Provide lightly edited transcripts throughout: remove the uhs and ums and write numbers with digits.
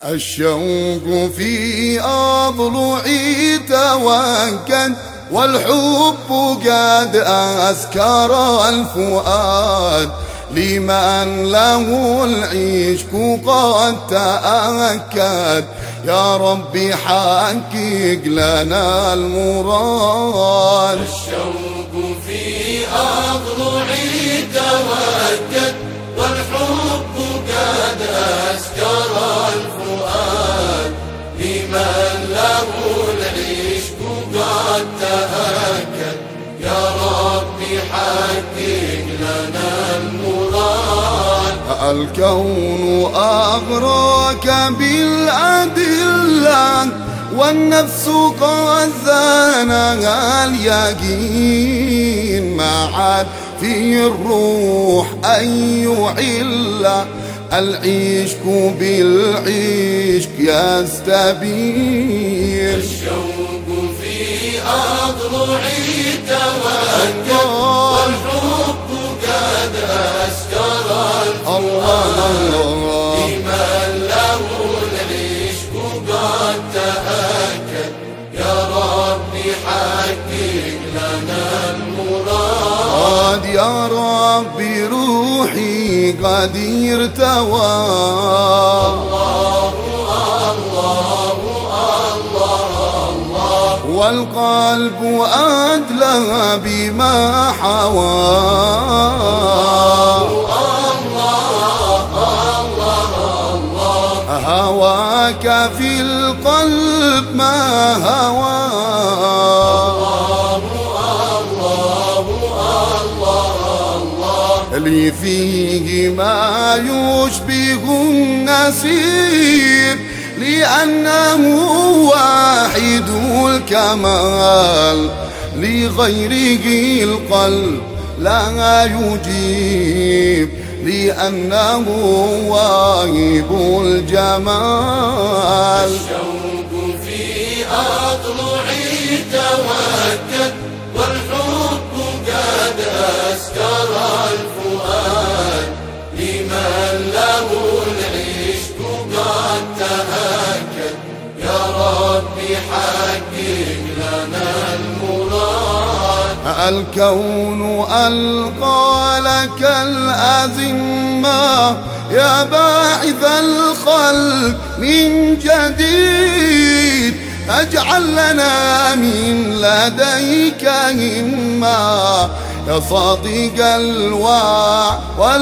الشوق في أضلعي توكد، والحب قد أسكر الفؤاد، لمن له العشق قد تأكد. يا ربي حقق لنا المراد. الشوق في أضلعي توكد، والحب قد أسكر الفؤاد، لمن له العشق قد تأكد. يا ربي حقق لنا المراد. الكون أغراك بالأدلة، والنفس قد زانها اليقين، ما عاد في الروح أي علة، العشق بالعشق يستبين. الشوق في أضلعي توكد، والحب قد أسكر الفؤاد، لمن له العشق قد تأكد. يا ربي حقق لنا المراد. يا ربي روحي قد ارتوى، والقلب أدلى بما حوى. هواك في القلب ما هوى، لي فيه ما يشبه النسير، لأنه واحد الكمال، لغيره القلب لا يجيب، لأنه واهب الجمال. الشوق في أضلعي توكد، والحب قد أسكر الفؤاد، لمن له العشق قد تأكد. يا ربي حقق لنا المراد. الكون ألقى لك الأزمة، يا باعث الخلق من جديد، اجعل لنا من لديك همة، يا صادق الوعد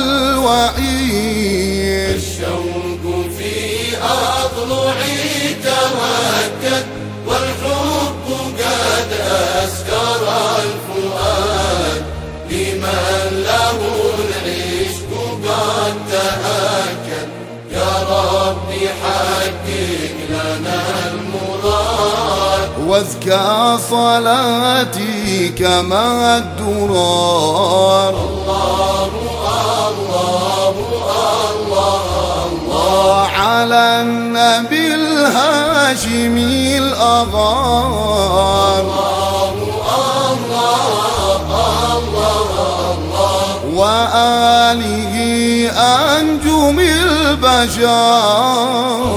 والوعيد. الشوق في أضلعي توكد، والحب قد أسكر الفؤاد، لمن له العشق قد تأكد. يا ربي حقق لنا المراد. وازكى صلاتي كما الدرار، الله الله الله الله، على النبي الهاشمي الأغار، وآله أنجم البشر.